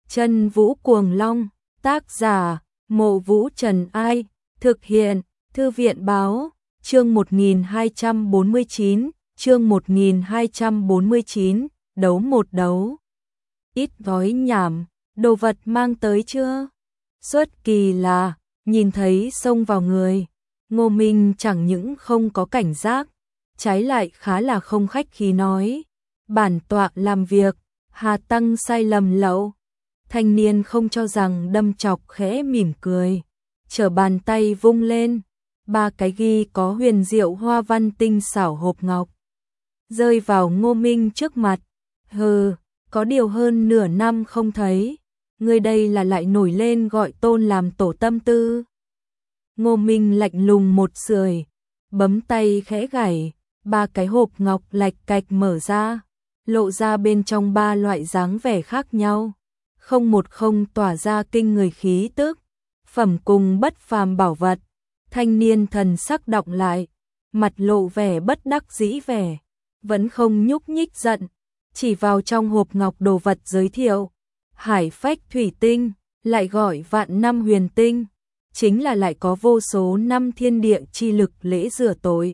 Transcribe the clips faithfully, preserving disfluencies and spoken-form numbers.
Chân Vũ Cuồng Long, tác giả, Mộ Vũ Trần Ai, thực hiện, Thư viện Báo, chương một nghìn hai trăm bốn mươi chín, chương một nghìn hai trăm bốn mươi chín, đấu một đấu. Ít gói nhảm, đồ vật mang tới chưa? Xuất kỳ là, nhìn thấy xông vào người, Ngô Minh chẳng những không có cảnh giác, trái lại khá là không khách khí nói. Bản tọa làm việc, hà tăng sai lầm lậu. Thanh niên không cho rằng đâm chọc khẽ mỉm cười, trở bàn tay vung lên, ba cái ghi có huyền diệu hoa văn tinh xảo hộp ngọc rơi vào Ngô Minh trước mặt. Hừ, có điều hơn nửa năm không thấy, người đây là lại nổi lên gọi tôn làm tổ tâm tư. Ngô Minh lạnh lùng một sưởi, bấm tay khẽ gảy, ba cái hộp ngọc lạch cạch mở ra, lộ ra bên trong ba loại dáng vẻ khác nhau, không một không tỏa ra kinh người khí tức, phẩm cùng bất phàm bảo vật. Thanh niên thần sắc đọng lại, mặt lộ vẻ bất đắc dĩ vẻ, vẫn không nhúc nhích giận, chỉ vào trong hộp ngọc đồ vật giới thiệu, hải phách thủy tinh, lại gọi vạn năm huyền tinh, chính là lại có vô số năm thiên địa chi lực lễ rửa tội.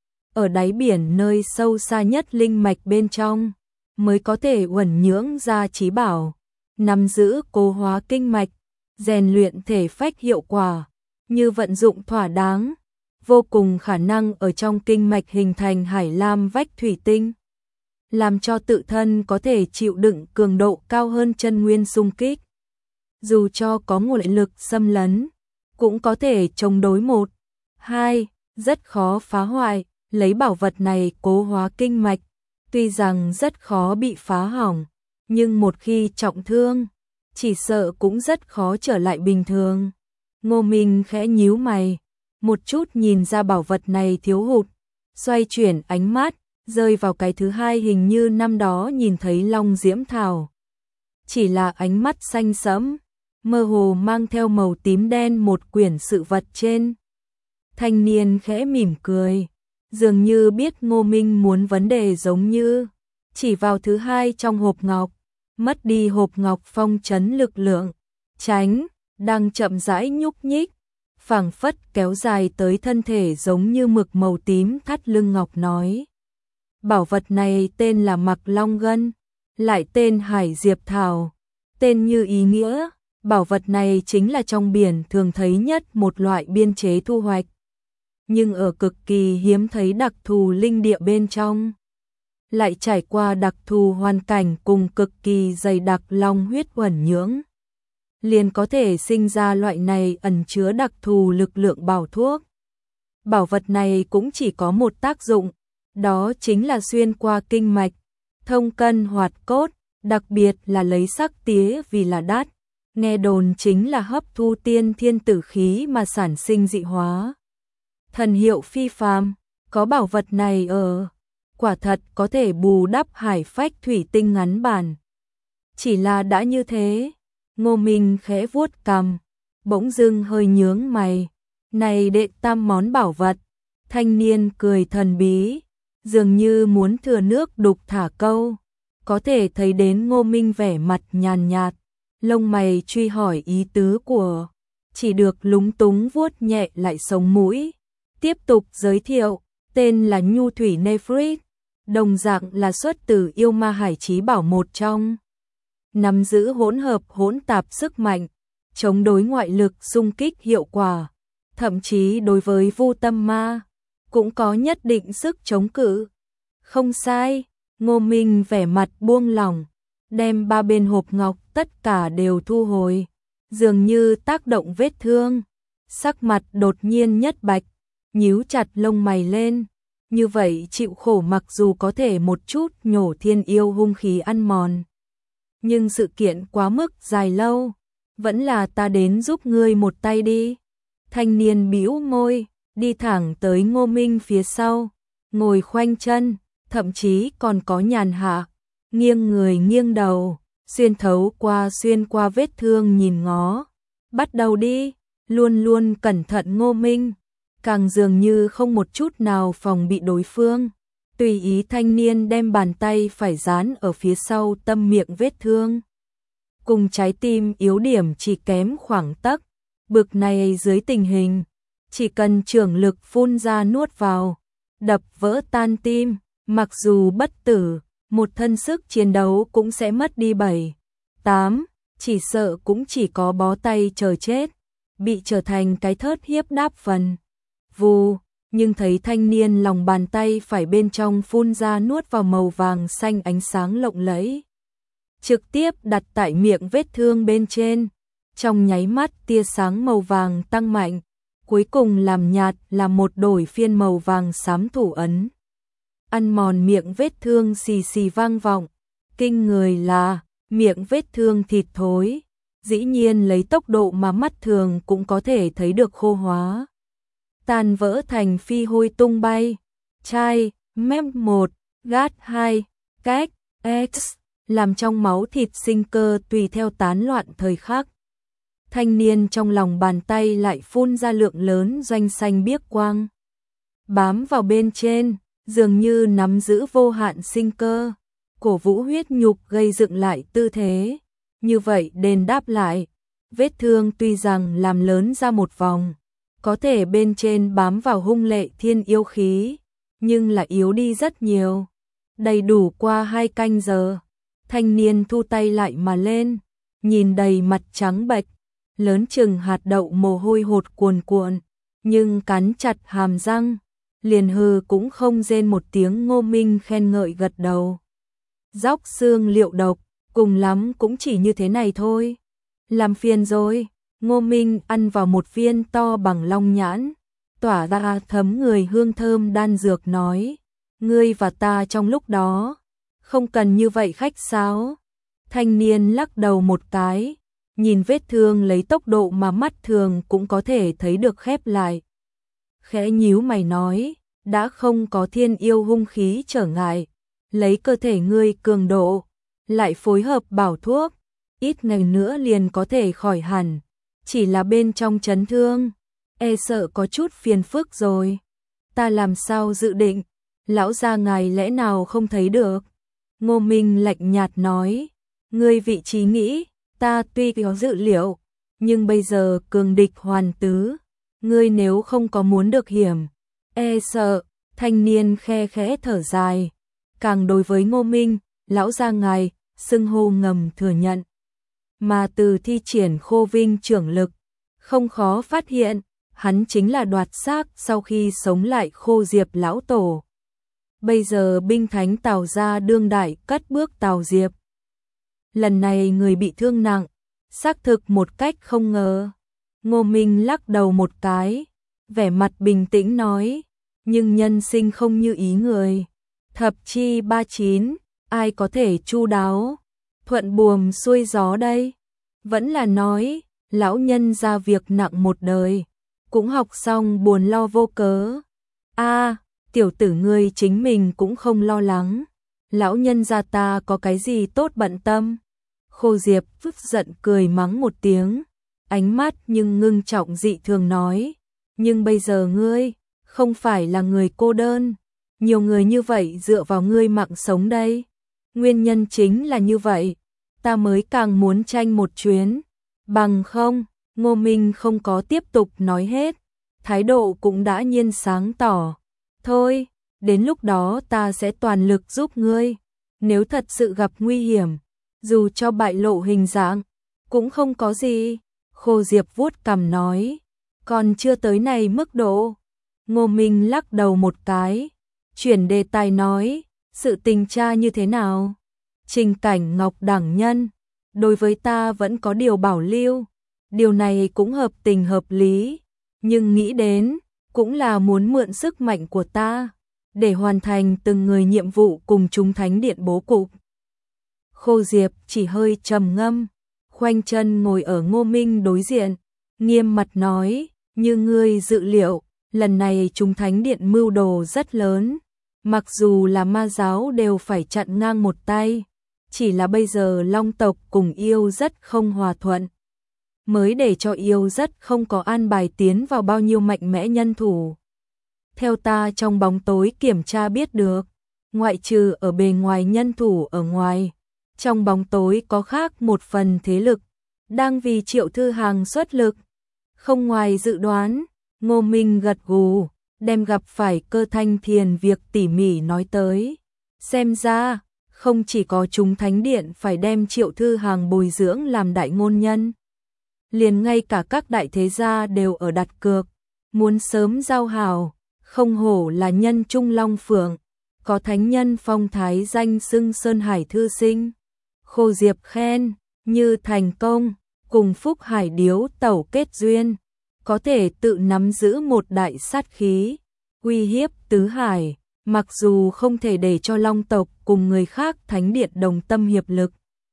Ở đáy biển nơi sâu xa nhất linh mạch bên trong, mới có thể uẩn nhưỡng ra trí bảo, nắm giữ cố hóa kinh mạch, rèn luyện thể phách hiệu quả, như vận dụng thỏa đáng, vô cùng khả năng ở trong kinh mạch hình thành hải lam vách thủy tinh, làm cho tự thân có thể chịu đựng cường độ cao hơn chân nguyên xung kích. Dù cho có nguồn lực xâm lấn, cũng có thể chống đối một, hai, rất khó phá hoại. Lấy bảo vật này cố hóa kinh mạch, tuy rằng rất khó bị phá hỏng, nhưng một khi trọng thương, chỉ sợ cũng rất khó trở lại bình thường. Ngô Minh khẽ nhíu mày, một chút nhìn ra bảo vật này thiếu hụt, xoay chuyển ánh mắt, rơi vào cái thứ hai hình như năm đó nhìn thấy Long Diễm Thảo. Chỉ là ánh mắt xanh sẫm, mơ hồ mang theo màu tím đen một quyển sự vật trên. Thanh niên khẽ mỉm cười, dường như biết Ngô Minh muốn vấn đề giống như, chỉ vào thứ hai trong hộp ngọc, mất đi hộp ngọc phong trấn lực lượng, tránh, đang chậm rãi nhúc nhích, phảng phất kéo dài tới thân thể giống như mực màu tím thắt lưng ngọc nói. Bảo vật này tên là Mặc Long Gân, lại tên Hải Diệp Thảo, tên như ý nghĩa, bảo vật này chính là trong biển thường thấy nhất một loại biên chế thu hoạch, nhưng ở cực kỳ hiếm thấy đặc thù linh địa bên trong, lại trải qua đặc thù hoàn cảnh cùng cực kỳ dày đặc long huyết uẩn nhưỡng, liền có thể sinh ra loại này ẩn chứa đặc thù lực lượng bảo thuốc. Bảo vật này cũng chỉ có một tác dụng, đó chính là xuyên qua kinh mạch, thông cân hoạt cốt, đặc biệt là lấy sắc tía vì là đắt, nghe đồn chính là hấp thu tiên thiên tử khí mà sản sinh dị hóa. Thần hiệu phi phàm, có bảo vật này ở, quả thật có thể bù đắp hải phách thủy tinh ngắn bản. Chỉ là đã như thế, Ngô Minh khẽ vuốt cằm, bỗng dưng hơi nhướng mày, này đệ tam món bảo vật. Thanh niên cười thần bí, dường như muốn thừa nước đục thả câu, có thể thấy đến Ngô Minh vẻ mặt nhàn nhạt, lông mày truy hỏi ý tứ của, chỉ được lúng túng vuốt nhẹ lại sống mũi. Tiếp tục giới thiệu, tên là Nhu Thủy Nephrit, đồng dạng là xuất từ yêu ma hải chí bảo một trong. Nắm giữ hỗn hợp hỗn tạp sức mạnh, chống đối ngoại lực xung kích hiệu quả, thậm chí đối với vu tâm ma, cũng có nhất định sức chống cự. Không sai, Ngô Minh vẻ mặt buông lỏng, đem ba bên hộp ngọc tất cả đều thu hồi, dường như tác động vết thương, sắc mặt đột nhiên nhất bạch, nhíu chặt lông mày lên, như vậy chịu khổ mặc dù có thể một chút nhổ thiên yêu hung khí ăn mòn. Nhưng sự kiện quá mức dài lâu, vẫn là ta đến giúp ngươi một tay đi. Thanh niên bĩu môi, đi thẳng tới Ngô Minh phía sau, ngồi khoanh chân, thậm chí còn có nhàn hạ, nghiêng người nghiêng đầu, xuyên thấu qua xuyên qua vết thương nhìn ngó. Bắt đầu đi, luôn luôn cẩn thận Ngô Minh, càng dường như không một chút nào phòng bị đối phương. Tùy ý thanh niên đem bàn tay phải dán ở phía sau tâm miệng vết thương. cùng trái tim yếu điểm chỉ kém khoảng tấc, bực này dưới tình hình, chỉ cần trưởng lực phun ra nuốt vào, đập vỡ tan tim, mặc dù bất tử, một thân sức chiến đấu cũng sẽ mất đi bảy, tám, chỉ sợ cũng chỉ có bó tay chờ chết, bị trở thành cái thớt hiếp đáp phần. Vù, nhưng thấy thanh niên lòng bàn tay phải bên trong phun ra nuốt vào màu vàng xanh ánh sáng lộng lẫy, trực tiếp đặt tại miệng vết thương bên trên, trong nháy mắt tia sáng màu vàng tăng mạnh, cuối cùng làm nhạt là một đổi phiên màu vàng xám thủ ấn. Ăn mòn miệng vết thương xì xì vang vọng, kinh người là miệng vết thương thịt thối, dĩ nhiên lấy tốc độ mà mắt thường cũng có thể thấy được khô hóa, tan vỡ thành phi hôi tung bay. Chai, mép một, gát hai, cách, X, làm trong máu thịt sinh cơ tùy theo tán loạn thời khắc. Thanh niên trong lòng bàn tay lại phun ra lượng lớn doanh xanh biếc quang, bám vào bên trên, dường như nắm giữ vô hạn sinh cơ, cổ vũ huyết nhục gây dựng lại tư thế. Như vậy đền đáp lại, vết thương tuy rằng làm lớn ra một vòng, có thể bên trên bám vào hung lệ thiên yêu khí, nhưng là yếu đi rất nhiều. Đầy đủ qua hai canh giờ, thanh niên thu tay lại mà lên, nhìn đầy mặt trắng bệch, lớn chừng hạt đậu mồ hôi hột cuồn cuộn, nhưng cắn chặt hàm răng, liền hừ cũng không rên một tiếng. Ngô Minh khen ngợi gật đầu. Róc xương liệu độc, cùng lắm cũng chỉ như thế này thôi. Làm phiền rồi. Ngô Minh ăn vào một viên to bằng long nhãn, tỏa ra thấm người hương thơm đan dược nói, ngươi và ta trong lúc đó, không cần như vậy khách sáo. Thanh niên lắc đầu một cái, nhìn vết thương lấy tốc độ mà mắt thường cũng có thể thấy được khép lại. Khẽ nhíu mày nói, đã không có thiên yêu hung khí trở ngại, lấy cơ thể ngươi cường độ, lại phối hợp bảo thuốc, ít ngày nữa liền có thể khỏi hẳn. Chỉ là bên trong chấn thương, e sợ có chút phiền phức rồi. Ta làm sao dự định, lão gia ngài lẽ nào không thấy được? Ngô Minh lạnh nhạt nói, ngươi vị trí nghĩ, ta tuy có dự liệu, nhưng bây giờ cường địch hoàn tứ, ngươi nếu không có muốn được hiểm, e sợ. Thanh niên khe khẽ thở dài, càng đối với Ngô Minh, lão gia ngài, xưng hô ngầm thừa nhận. Mà từ thi triển khô vinh trưởng lực, không khó phát hiện, hắn chính là đoạt xác sau khi sống lại Khô Diệp lão tổ. Bây giờ binh thánh Tào gia đương đại cất bước Tào Diệp. Lần này người bị thương nặng, xác thực một cách không ngờ. Ngô Minh lắc đầu một cái, vẻ mặt bình tĩnh nói, nhưng nhân sinh không như ý người. Thập chi ba chín, ai có thể chu đáo, thuận buồm xuôi gió đây? Vẫn là nói, lão nhân ra việc nặng một đời, cũng học xong buồn lo vô cớ. A, tiểu tử ngươi chính mình cũng không lo lắng, lão nhân gia ta có cái gì tốt bận tâm. Khô Diệp tức giận cười mắng một tiếng, ánh mắt nhưng ngưng trọng dị thường nói, nhưng bây giờ ngươi không phải là người cô đơn, nhiều người như vậy dựa vào ngươi mạng sống đây. Nguyên nhân chính là như vậy, ta mới càng muốn tranh một chuyến, bằng không. Ngô Minh không có tiếp tục nói hết, thái độ cũng đã nhiên sáng tỏ. Thôi, đến lúc đó ta sẽ toàn lực giúp ngươi, nếu thật sự gặp nguy hiểm, dù cho bại lộ hình dạng, cũng không có gì. Khô Diệp vuốt cằm nói, còn chưa tới này mức độ. Ngô Minh lắc đầu một cái, chuyển đề tài nói, sự tình tra như thế nào? Trình Cảnh Ngọc đẳng nhân, đối với ta vẫn có điều bảo lưu, điều này cũng hợp tình hợp lý, nhưng nghĩ đến, cũng là muốn mượn sức mạnh của ta, để hoàn thành từng người nhiệm vụ cùng chúng thánh điện bố cục. Khô Diệp chỉ hơi trầm ngâm, khoanh chân ngồi ở Ngô Minh đối diện, nghiêm mặt nói, như ngươi dự liệu, lần này chúng thánh điện mưu đồ rất lớn, mặc dù là ma giáo đều phải chặn ngang một tay, chỉ là bây giờ Long tộc cùng yêu rất không hòa thuận, mới để cho yêu rất không có an bài tiến vào bao nhiêu mạnh mẽ nhân thủ. Theo ta trong bóng tối kiểm tra biết được, ngoại trừ ở bề ngoài nhân thủ ở ngoài, Trong bóng tối có khác một phần thế lực, đang vì Triệu Thư Hằng xuất lực. Không ngoài dự đoán, Ngô Minh gật gù, đem gặp phải Cơ Thanh Thiền việc tỉ mỉ nói tới. Xem ra, không chỉ có chúng Thánh Điện phải đem Triệu Thư Hằng bồi dưỡng làm đại ngôn nhân. Liền ngay cả các đại thế gia đều ở đặt cược, muốn sớm giao hảo, không hổ là nhân trung long phượng, có thánh nhân phong thái danh xưng Sơn Hải thư sinh. Khô Diệp khen, như thành công, cùng Phúc Hải Điếu tẩu kết duyên, có thể tự nắm giữ một đại sát khí, uy hiếp tứ hải, mặc dù không thể để cho Long tộc cùng người khác Thánh Điện đồng tâm hiệp lực,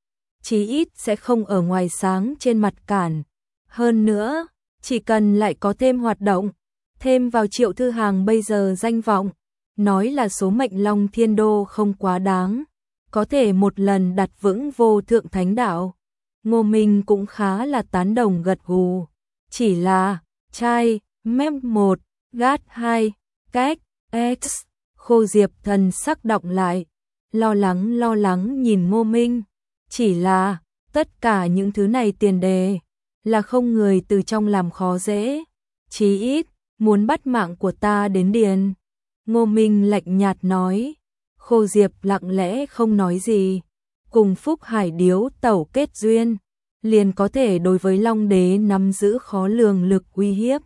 chí ít sẽ không ở ngoài sáng trên mặt cản. Hơn nữa, chỉ cần lại có thêm hoạt động, thêm vào Triệu Thư Hằng bây giờ danh vọng, nói là số mệnh Long Thiên Đô không quá đáng, có thể một lần đặt vững vô thượng thánh đạo. Ngô Minh cũng khá là tán đồng gật gù, chỉ là trai, mép một, gát hai, cách, x. Khô Diệp thần sắc động lại, lo lắng lo lắng nhìn Ngô Minh, chỉ là tất cả những thứ này tiền đề là không người từ trong làm khó dễ, chí ít muốn bắt mạng của ta đến điền. Ngô Minh lạnh nhạt nói. Khô Diệp lặng lẽ không nói gì, cùng Phúc Hải Điếu tẩu kết duyên, liền có thể đối với Long Đế nắm giữ khó lường lực uy hiếp.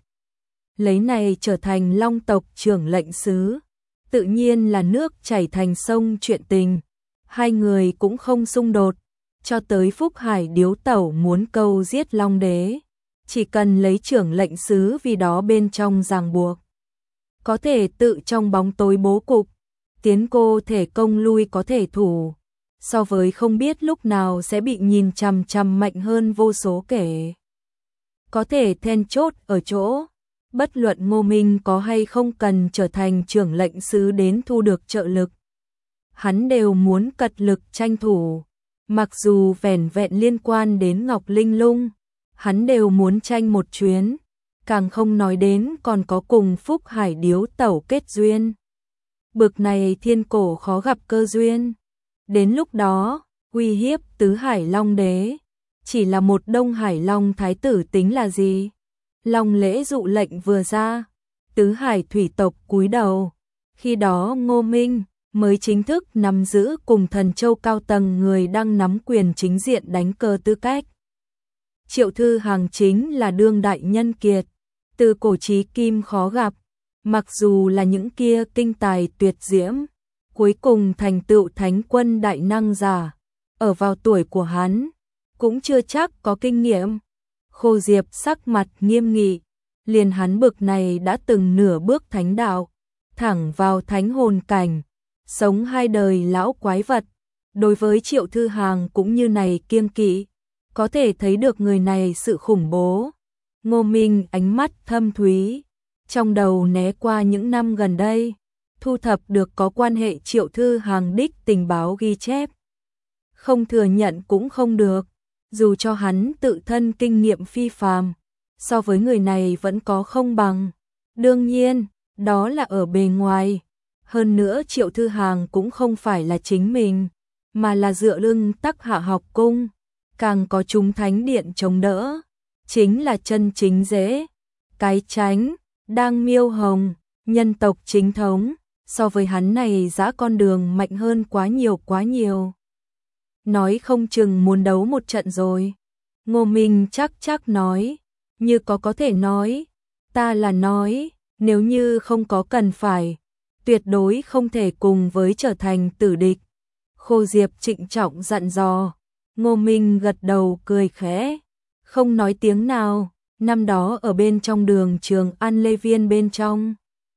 Lấy này trở thành Long tộc trưởng lệnh sứ, tự nhiên là nước chảy thành sông chuyện tình, hai người cũng không xung đột, cho tới Phúc Hải Điếu tẩu muốn câu giết Long Đế, chỉ cần lấy trưởng lệnh sứ vì đó bên trong ràng buộc, có thể tự trong bóng tối bố cục, tiến cô thể công lui có thể thủ, so với không biết lúc nào sẽ bị nhìn chằm chằm mạnh hơn vô số kể. Có thể then chốt ở chỗ, bất luận Ngô Minh có hay không cần trở thành trưởng lệnh sứ đến thu được trợ lực, hắn đều muốn cật lực tranh thủ, mặc dù vẻn vẹn liên quan đến Ngọc Linh Lung, hắn đều muốn tranh một chuyến, càng không nói đến còn có cùng Phúc Hải Điếu tẩu kết duyên. Bực này thiên cổ khó gặp cơ duyên. Đến lúc đó, uy hiếp tứ hải Long Đế, chỉ là một Đông Hải Long Thái tử tính là gì? Long lễ dụ lệnh vừa ra, tứ hải thủy tộc cúi đầu. Khi đó Ngô Minh mới chính thức nắm giữ cùng Thần Châu cao tầng người đang nắm quyền chính diện đánh cờ tư cách. Triệu Thư Hằng chính là đương đại nhân kiệt, từ cổ chí kim khó gặp. Mặc dù là những kia kinh tài tuyệt diễm, cuối cùng thành tựu thánh quân đại năng giả, ở vào tuổi của hắn, cũng chưa chắc có kinh nghiệm. Khô Diệp sắc mặt nghiêm nghị, liền hắn bực này đã từng nửa bước thánh đạo, thẳng vào thánh hồn cảnh, sống hai đời lão quái vật. Đối với Triệu Thư Hằng cũng như này kiêng kỵ, có thể thấy được người này sự khủng bố. Ngô Minh ánh mắt thâm thúy, trong đầu né qua những năm gần đây, thu thập được có quan hệ Triệu Thư Hằng đích tình báo ghi chép. Không thừa nhận cũng không được, dù cho hắn tự thân kinh nghiệm phi phàm, so với người này vẫn có không bằng. Đương nhiên, đó là ở bề ngoài. Hơn nữa Triệu Thư Hằng cũng không phải là chính mình, mà là dựa lưng Tắc Hạ học cung, càng có chúng Thánh Điện chống đỡ, chính là chân chính dễ. Cái Chánh, Đang Miêu Hồng, nhân tộc chính thống, so với hắn này dã con đường mạnh hơn quá nhiều quá nhiều. Nói không chừng muốn đấu một trận rồi. Ngô Minh chắc chắc nói, như có có thể nói, ta là nói, nếu như không có cần phải, tuyệt đối không thể cùng với trở thành tử địch. Khô Diệp trịnh trọng dặn dò, Ngô Minh gật đầu cười khẽ, không nói tiếng nào. Năm đó ở bên trong đường Trường An Lê Viên bên trong,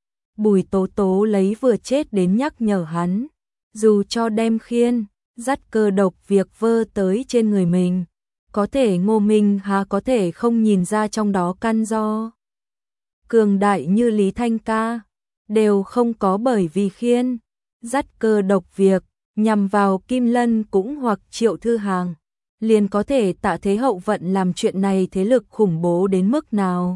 Bùi Tố Tố lấy vừa chết đến nhắc nhở hắn, dù cho đem khiên, dắt cơ độc việc vơ tới trên người mình, có thể Ngô Minh há có thể không nhìn ra trong đó căn do. Cường đại như Lý Thanh Ca, đều không có bởi vì khiên, dắt cơ độc việc, nhằm vào Kim Lân cũng hoặc Triệu Thư Hằng, liền có thể Tạ Thế Hậu vận làm chuyện này thế lực khủng bố đến mức nào.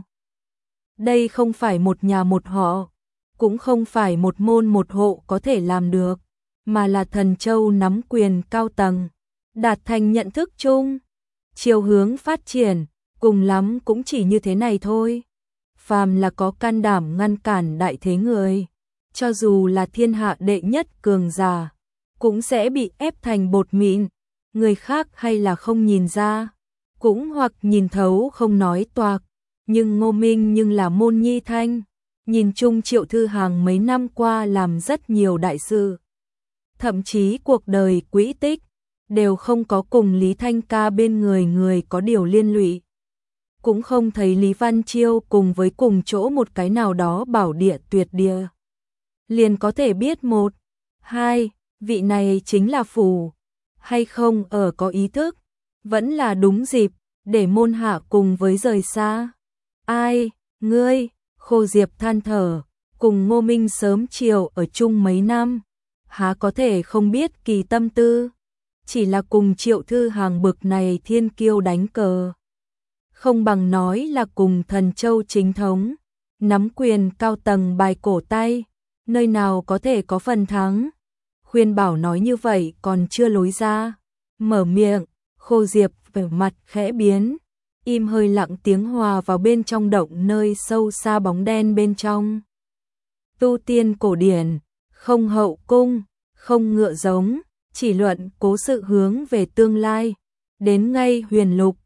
Đây không phải một nhà một họ, cũng không phải một môn một hộ có thể làm được, mà là Thần Châu nắm quyền cao tầng, đạt thành nhận thức chung, chiều hướng phát triển, cùng lắm cũng chỉ như thế này thôi. Phàm là có can đảm ngăn cản đại thế người, cho dù là thiên hạ đệ nhất cường giả, cũng sẽ bị ép thành bột mịn, người khác hay là không nhìn ra, cũng hoặc nhìn thấu không nói toạc, nhưng Ngô Minh nhưng là môn nhi thanh, nhìn chung Triệu Thư Hằng mấy năm qua làm rất nhiều đại sự, thậm chí cuộc đời quỹ tích đều không có cùng Lý Thanh Ca bên người người có điều liên lụy. Cũng không thấy Lý Văn Chiêu cùng với cùng chỗ một cái nào đó bảo địa tuyệt địa. Liền có thể biết một, hai, vị này chính là phù, hay không ở có ý thức, vẫn là đúng dịp, để môn hạ cùng với rời xa. Ai, ngươi, Khô Diệp than thở, cùng Ngô Minh sớm chiều ở chung mấy năm, há có thể không biết kỳ tâm tư, chỉ là cùng Triệu Thư Hằng bực này thiên kiêu đánh cờ. Không bằng nói là cùng Thần Châu chính thống, nắm quyền cao tầng bài cổ tay, nơi nào có thể có phần thắng. Khuyên bảo nói như vậy còn chưa lối ra, mở miệng, Khô Diệp vẻ mặt khẽ biến, im hơi lặng tiếng hòa vào bên trong động nơi sâu xa bóng đen bên trong. Tu tiên cổ điển, không hậu cung, không ngựa giống, chỉ luận cố sự hướng về tương lai, đến ngay huyền lục,